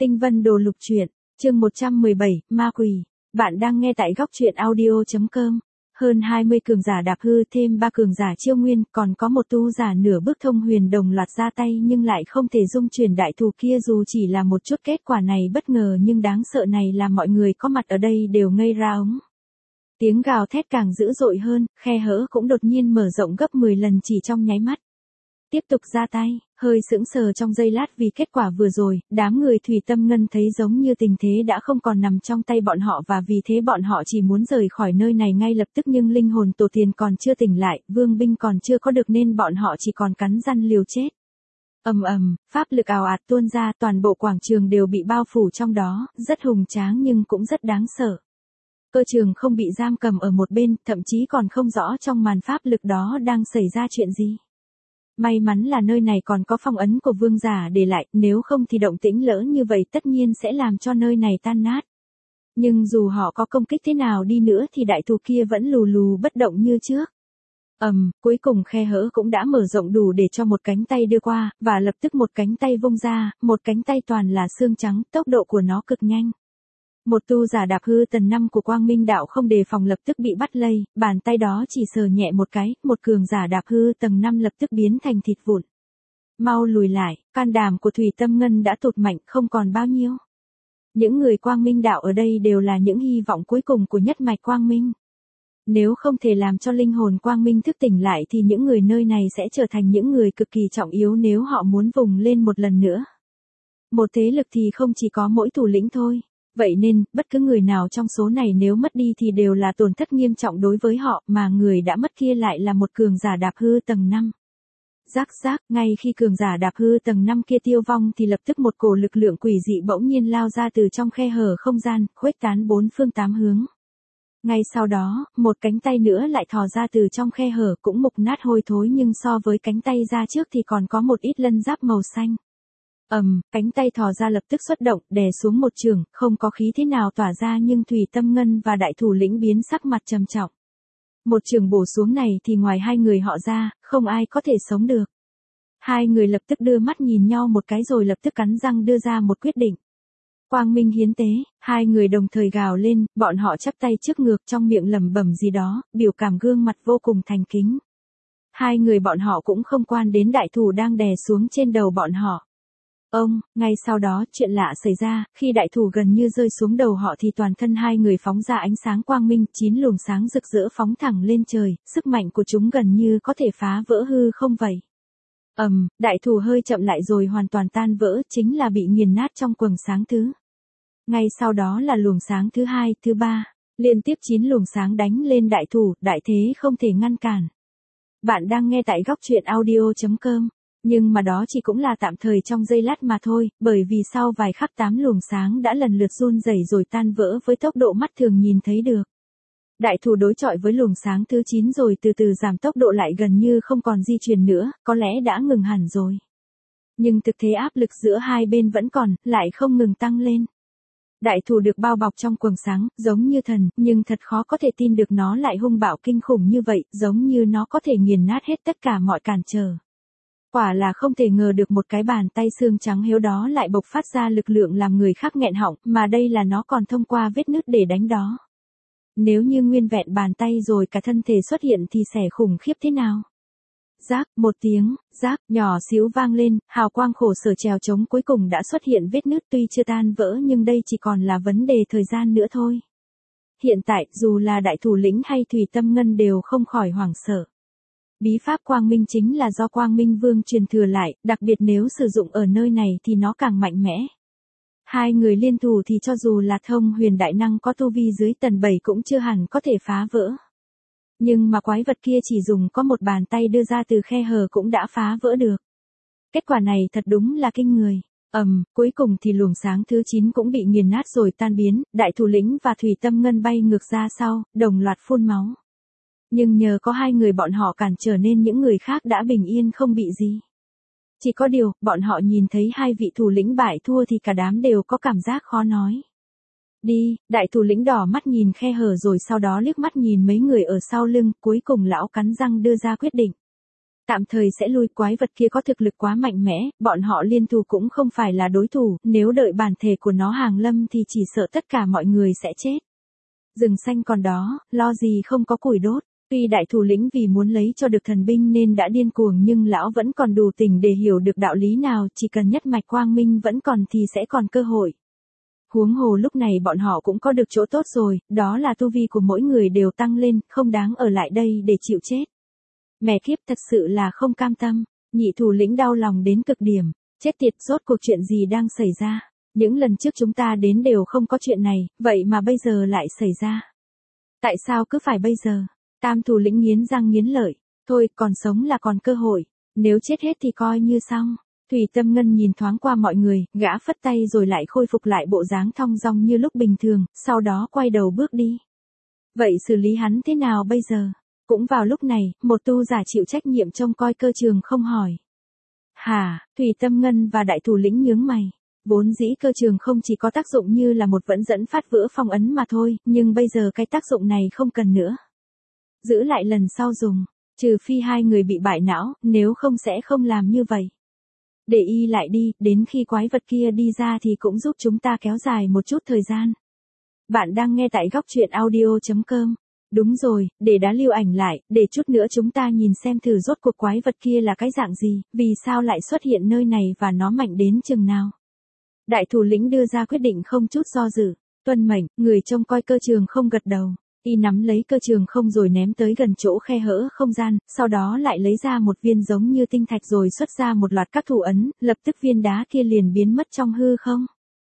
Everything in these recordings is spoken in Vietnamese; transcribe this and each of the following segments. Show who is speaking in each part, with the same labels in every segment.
Speaker 1: Tinh Vân Đồ Lục Truyện, chương 117, Ma Quỷ. Bạn đang nghe tại góc truyện audio.com. Hơn 20 cường giả đạp hư thêm 3 cường giả chiêu nguyên, còn có một tu giả nửa bước thông huyền đồng loạt ra tay nhưng lại không thể dung chuyển đại thù kia, dù chỉ là một chút. Kết quả này bất ngờ nhưng đáng sợ này làm mọi người có mặt ở đây đều ngây ra ống. Tiếng gào thét càng dữ dội hơn, khe hở cũng đột nhiên mở rộng gấp 10 lần chỉ trong nháy mắt. Tiếp tục ra tay, hơi sững sờ trong giây lát vì kết quả vừa rồi, đám người Thủy Tâm Ngân thấy giống như tình thế đã không còn nằm trong tay bọn họ và vì thế bọn họ chỉ muốn rời khỏi nơi này ngay lập tức, nhưng linh hồn tổ tiên còn chưa tỉnh lại, vương binh còn chưa có được nên bọn họ chỉ còn cắn răng liều chết. Ầm ầm, pháp lực ào ạt tuôn ra, toàn bộ quảng trường đều bị bao phủ trong đó, rất hùng tráng nhưng cũng rất đáng sợ. Cơ trường không bị giam cầm ở một bên, thậm chí còn không rõ trong màn pháp lực đó đang xảy ra chuyện gì. May mắn là nơi này còn có phong ấn của vương giả để lại, nếu không thì động tĩnh lớn như vậy tất nhiên sẽ làm cho nơi này tan nát. Nhưng dù họ có công kích thế nào đi nữa thì đại thù kia vẫn lù lù bất động như trước. Cuối cùng khe hở cũng đã mở rộng đủ để cho một cánh tay đưa qua, và lập tức một cánh tay vung ra, một cánh tay toàn là xương trắng, tốc độ của nó cực nhanh. Một tu giả đạp hư tầng 5 của Quang Minh Đạo không đề phòng lập tức bị bắt lây, bàn tay đó chỉ sờ nhẹ một cái, một cường giả đạp hư tầng 5 lập tức biến thành thịt vụn. Mau lùi lại, can đảm của Thủy Tâm Ngân đã tụt mạnh không còn bao nhiêu. Những người Quang Minh Đạo ở đây đều là những hy vọng cuối cùng của nhất mạch Quang Minh. Nếu không thể làm cho linh hồn Quang Minh thức tỉnh lại thì những người nơi này sẽ trở thành những người cực kỳ trọng yếu nếu họ muốn vùng lên một lần nữa. Một thế lực thì không chỉ có mỗi thủ lĩnh thôi. Vậy nên, bất cứ người nào trong số này nếu mất đi thì đều là tổn thất nghiêm trọng đối với họ, mà người đã mất kia lại là một cường giả đạp hư tầng 5. Rắc rác, ngay khi cường giả đạp hư tầng 5 kia tiêu vong thì lập tức một cổ lực lượng quỷ dị bỗng nhiên lao ra từ trong khe hở không gian, khuếch tán bốn phương tám hướng. Ngay sau đó, một cánh tay nữa lại thò ra từ trong khe hở, cũng mục nát hôi thối nhưng so với cánh tay ra trước thì còn có một ít lân giáp màu xanh. Cánh tay thò ra lập tức xuất động, đè xuống một chưởng, không có khí thế nào tỏa ra nhưng Thủy Tâm Ngân và đại thủ lĩnh biến sắc mặt trầm trọng. Một chưởng bổ xuống này thì ngoài hai người họ ra, không ai có thể sống được. Hai người lập tức đưa mắt nhìn nhau một cái rồi lập tức cắn răng đưa ra một quyết định. Quang Minh hiến tế, hai người đồng thời gào lên, bọn họ chắp tay trước ngực trong miệng lẩm bẩm gì đó, biểu cảm gương mặt vô cùng thành kính. Hai người bọn họ cũng không quan đến đại thủ đang đè xuống trên đầu bọn họ. Ngay sau đó chuyện lạ xảy ra, khi đại thủ gần như rơi xuống đầu họ thì toàn thân hai người phóng ra ánh sáng quang minh, 9 luồng sáng rực rỡ phóng thẳng lên trời, sức mạnh của chúng gần như có thể phá vỡ hư không vậy. Đại thủ hơi chậm lại rồi hoàn toàn tan vỡ, chính là bị nghiền nát trong quầng sáng thứ. Ngay sau đó là luồng sáng thứ hai, thứ ba, liên tiếp 9 luồng sáng đánh lên đại thủ, đại thế không thể ngăn cản. Bạn đang nghe tại góc truyện audio.com. Nhưng mà đó chỉ cũng là tạm thời trong giây lát mà thôi, bởi vì sau vài khắc 8 luồng sáng đã lần lượt run rẩy rồi tan vỡ với tốc độ mắt thường nhìn thấy được. Đại thủ đối chọi với luồng sáng thứ 9 rồi từ từ giảm tốc độ lại gần như không còn di chuyển nữa, có lẽ đã ngừng hẳn rồi. Nhưng thực thế áp lực giữa hai bên vẫn còn, lại không ngừng tăng lên. Đại thủ được bao bọc trong quầng sáng, giống như thần, nhưng thật khó có thể tin được nó lại hung bạo kinh khủng như vậy, giống như nó có thể nghiền nát hết tất cả mọi cản trở. Quả là không thể ngờ được một cái bàn tay xương trắng hiếu đó lại bộc phát ra lực lượng làm người khác nghẹn họng, mà đây là nó còn thông qua vết nứt để đánh đó. Nếu như nguyên vẹn bàn tay rồi cả thân thể xuất hiện thì sẽ khủng khiếp thế nào? Rác, một tiếng, rác, nhỏ xíu vang lên, hào quang khổ sở trèo trống cuối cùng đã xuất hiện vết nứt tuy chưa tan vỡ nhưng đây chỉ còn là vấn đề thời gian nữa thôi. Hiện tại, dù là đại thủ lĩnh hay Thủy Tâm Ngân đều không khỏi hoảng sợ. Bí pháp Quang Minh chính là do Quang Minh Vương truyền thừa lại, đặc biệt nếu sử dụng ở nơi này thì nó càng mạnh mẽ. Hai người liên thủ thì cho dù là thông huyền đại năng có tu vi dưới tầng 7 cũng chưa hẳn có thể phá vỡ. Nhưng mà quái vật kia chỉ dùng có một bàn tay đưa ra từ khe hở cũng đã phá vỡ được. Kết quả này thật đúng là kinh người. Cuối cùng thì luồng sáng thứ 9 cũng bị nghiền nát rồi tan biến, đại thủ lĩnh và Thủy Tâm Ngân bay ngược ra sau, đồng loạt phun máu. Nhưng nhờ có hai người bọn họ cản trở nên những người khác đã bình yên không bị gì. Chỉ có điều, bọn họ nhìn thấy hai vị thủ lĩnh bại thua thì cả đám đều có cảm giác khó nói. Đi, đại thủ lĩnh đỏ mắt nhìn khe hở rồi sau đó liếc mắt nhìn mấy người ở sau lưng, cuối cùng lão cắn răng đưa ra quyết định. Tạm thời sẽ lui, quái vật kia có thực lực quá mạnh mẽ, bọn họ liên thủ cũng không phải là đối thủ, nếu đợi bản thể của nó hàng lâm thì chỉ sợ tất cả mọi người sẽ chết. Rừng xanh còn đó, lo gì không có củi đốt. Tuy đại thủ lĩnh vì muốn lấy cho được thần binh nên đã điên cuồng nhưng lão vẫn còn đủ tỉnh để hiểu được đạo lý nào, chỉ cần nhất mạch quang minh vẫn còn thì sẽ còn cơ hội. Huống hồ lúc này bọn họ cũng có được chỗ tốt rồi, đó là tu vi của mỗi người đều tăng lên, không đáng ở lại đây để chịu chết. Mẹ kiếp, thật sự là không cam tâm. Nhị thủ lĩnh đau lòng đến cực điểm. Chết tiệt, rốt cuộc chuyện gì đang xảy ra? Những lần trước chúng ta đến đều không có chuyện này, vậy mà bây giờ lại xảy ra. Tại sao cứ phải bây giờ? Tam thủ lĩnh nghiến răng nghiến lợi. Thôi, còn sống là còn cơ hội. Nếu chết hết thì coi như xong. Thủy Tâm Ngân nhìn thoáng qua mọi người, gã phất tay rồi lại khôi phục lại bộ dáng thong dong như lúc bình thường, sau đó quay đầu bước đi. Vậy xử lý hắn thế nào bây giờ? Cũng vào lúc này, một tu giả chịu trách nhiệm trông coi cơ trường không hỏi. Hả, Thủy Tâm Ngân và đại thủ lĩnh nhướng mày. Vốn dĩ cơ trường không chỉ có tác dụng như là một vẫn dẫn phát vỡ phong ấn mà thôi, nhưng bây giờ cái tác dụng này không cần nữa. Giữ lại lần sau dùng, trừ phi hai người bị bại não, nếu không sẽ không làm như vậy. Để y lại đi, đến khi quái vật kia đi ra thì cũng giúp chúng ta kéo dài một chút thời gian. Bạn đang nghe tại góc truyện audio.com. Đúng rồi, để đá lưu ảnh lại, để chút nữa chúng ta nhìn xem thử rốt cuộc quái vật kia là cái dạng gì, vì sao lại xuất hiện nơi này và nó mạnh đến chừng nào. Đại thủ lĩnh đưa ra quyết định không chút do dự. Tuân mệnh, người trông coi cơ trường không gật đầu. Y nắm lấy cơ trường không rồi ném tới gần chỗ khe hở không gian, sau đó lại lấy ra một viên giống như tinh thạch rồi xuất ra một loạt các thủ ấn, lập tức viên đá kia liền biến mất trong hư không.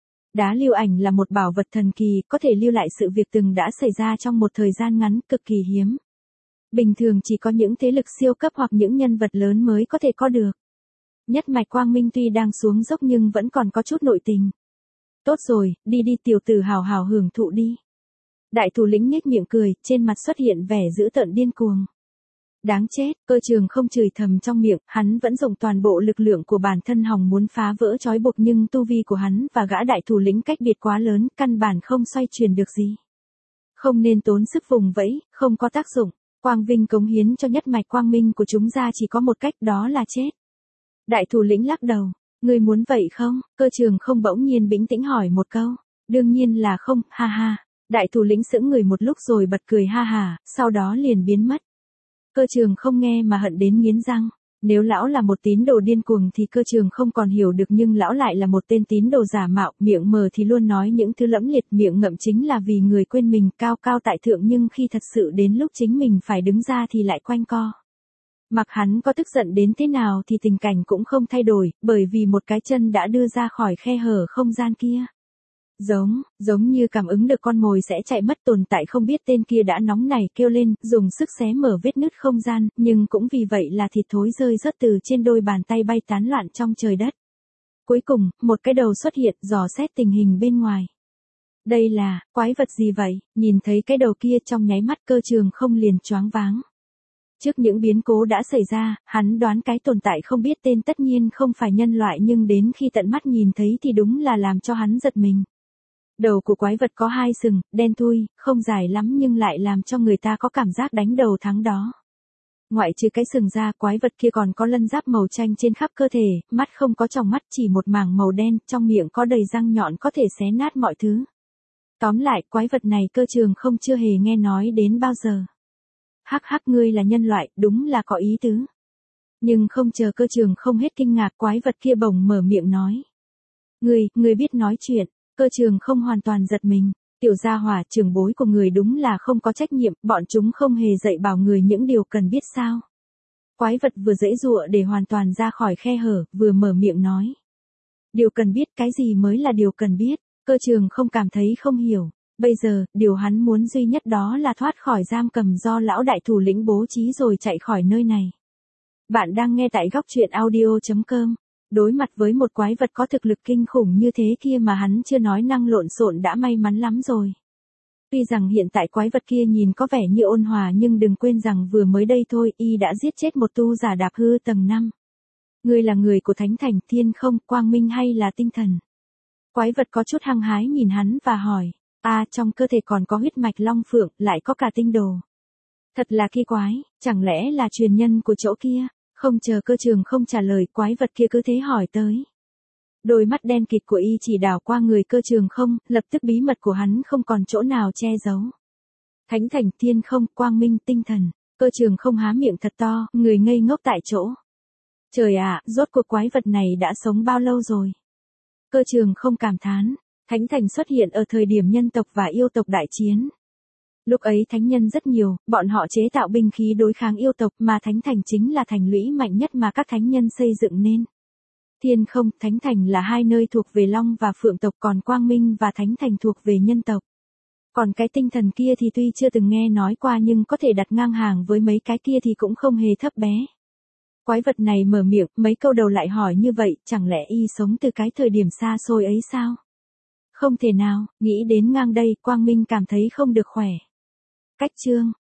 Speaker 1: Đá lưu ảnh là một bảo vật thần kỳ, có thể lưu lại sự việc từng đã xảy ra trong một thời gian ngắn, cực kỳ hiếm. Bình thường chỉ có những thế lực siêu cấp hoặc những nhân vật lớn mới có thể có được. Nhất mạch quang minh tuy đang xuống dốc nhưng vẫn còn có chút nội tình. Tốt rồi, đi đi tiểu tử, hào hào hưởng thụ đi. Đại thủ lĩnh nhếch miệng cười, trên mặt xuất hiện vẻ dữ tợn điên cuồng. Đáng chết, cơ trường không chửi thầm trong miệng, hắn vẫn dùng toàn bộ lực lượng của bản thân hòng muốn phá vỡ trói buộc nhưng tu vi của hắn và gã đại thủ lĩnh cách biệt quá lớn, căn bản không xoay chuyển được gì. Không nên tốn sức vùng vẫy, không có tác dụng. Quang vinh cống hiến cho nhất mạch quang minh của chúng ra chỉ có một cách, đó là chết. Đại thủ lĩnh lắc đầu, ngươi muốn vậy không? Cơ trường không bỗng nhiên bĩnh tĩnh hỏi một câu. Đương nhiên là không, ha ha. Đại thủ lĩnh sững người một lúc rồi bật cười ha ha, sau đó liền biến mất. Cơ trường không nghe mà hận đến nghiến răng. Nếu lão là một tín đồ điên cuồng thì cơ trường không còn hiểu được, nhưng lão lại là một tên tín đồ giả mạo, miệng mờ thì luôn nói những thứ lẫm liệt, miệng ngậm chính là vì người quên mình cao cao tại thượng, nhưng khi thật sự đến lúc chính mình phải đứng ra thì lại quanh co. Mặc hắn có tức giận đến thế nào thì tình cảnh cũng không thay đổi, bởi vì một cái chân đã đưa ra khỏi khe hở không gian kia. Giống như cảm ứng được con mồi sẽ chạy mất, tồn tại không biết tên kia đã nóng nảy kêu lên, dùng sức xé mở vết nứt không gian, nhưng cũng vì vậy là thịt thối rơi rớt từ trên đôi bàn tay bay tán loạn trong trời đất. Cuối cùng, một cái đầu xuất hiện, dò xét tình hình bên ngoài. Đây là, quái vật gì vậy? Nhìn thấy cái đầu kia trong nháy mắt cơ trường không liền choáng váng. Trước những biến cố đã xảy ra, hắn đoán cái tồn tại không biết tên tất nhiên không phải nhân loại, nhưng đến khi tận mắt nhìn thấy thì đúng là làm cho hắn giật mình. Đầu của quái vật có hai sừng, đen thui, không dài lắm nhưng lại làm cho người ta có cảm giác đánh đầu thắng đó. Ngoại trừ cái sừng ra, quái vật kia còn có lân giáp màu chanh trên khắp cơ thể, mắt không có tròng mắt, chỉ một mảng màu đen, trong miệng có đầy răng nhọn có thể xé nát mọi thứ. Tóm lại, quái vật này cơ trường không chưa hề nghe nói đến bao giờ. Hắc hắc, ngươi là nhân loại, đúng là có ý tứ. Nhưng không chờ cơ trường không hết kinh ngạc, quái vật kia bỗng mở miệng nói. Ngươi biết nói chuyện. Cơ trường không hoàn toàn giật mình. Tiểu gia hỏa, trưởng bối của người đúng là không có trách nhiệm, bọn chúng không hề dạy bảo người những điều cần biết sao. Quái vật vừa giãy giụa để hoàn toàn ra khỏi khe hở, vừa mở miệng nói. Điều cần biết, cái gì mới là điều cần biết? Cơ trường không cảm thấy không hiểu. Bây giờ, điều hắn muốn duy nhất đó là thoát khỏi giam cầm do lão đại thủ lĩnh bố trí rồi chạy khỏi nơi này. Bạn đang nghe tại góc truyện audio.com. Đối mặt với một quái vật có thực lực kinh khủng như thế kia mà hắn chưa nói năng lộn xộn đã may mắn lắm rồi. Tuy rằng hiện tại quái vật kia nhìn có vẻ như ôn hòa nhưng đừng quên rằng vừa mới đây thôi y đã giết chết một tu giả đạp hư tầng 5. Ngươi là người của Thánh Thành, Thiên Không, Quang Minh hay là tinh thần? Quái vật có chút hăng hái nhìn hắn và hỏi. Trong cơ thể còn có huyết mạch long phượng, lại có cả tinh đồ. Thật là kỳ quái, chẳng lẽ là truyền nhân của chỗ kia? Không chờ Cơ Trường không trả lời, quái vật kia cứ thế hỏi tới. Đôi mắt đen kịt của y chỉ đảo qua người Cơ Trường không, lập tức bí mật của hắn không còn chỗ nào che giấu. Thánh thành, thiên không, quang minh, tinh thần. Cơ Trường không há miệng thật to, người ngây ngốc tại chỗ. Trời ạ, rốt cuộc quái vật này đã sống bao lâu rồi? Cơ Trường không cảm thán. Thánh thành xuất hiện ở thời điểm nhân tộc và yêu tộc đại chiến. Lúc ấy thánh nhân rất nhiều, bọn họ chế tạo binh khí đối kháng yêu tộc, mà thánh thành chính là thành lũy mạnh nhất mà các thánh nhân xây dựng nên. Thiên không, thánh thành là hai nơi thuộc về Long và Phượng tộc, còn quang minh và thánh thành thuộc về nhân tộc. Còn cái tinh thần kia thì tuy chưa từng nghe nói qua nhưng có thể đặt ngang hàng với mấy cái kia thì cũng không hề thấp bé. Quái vật này mở miệng, mấy câu đầu lại hỏi như vậy, chẳng lẽ y sống từ cái thời điểm xa xôi ấy sao? Không thể nào, nghĩ đến ngang đây, Quang Minh cảm thấy không được khỏe. Cách chương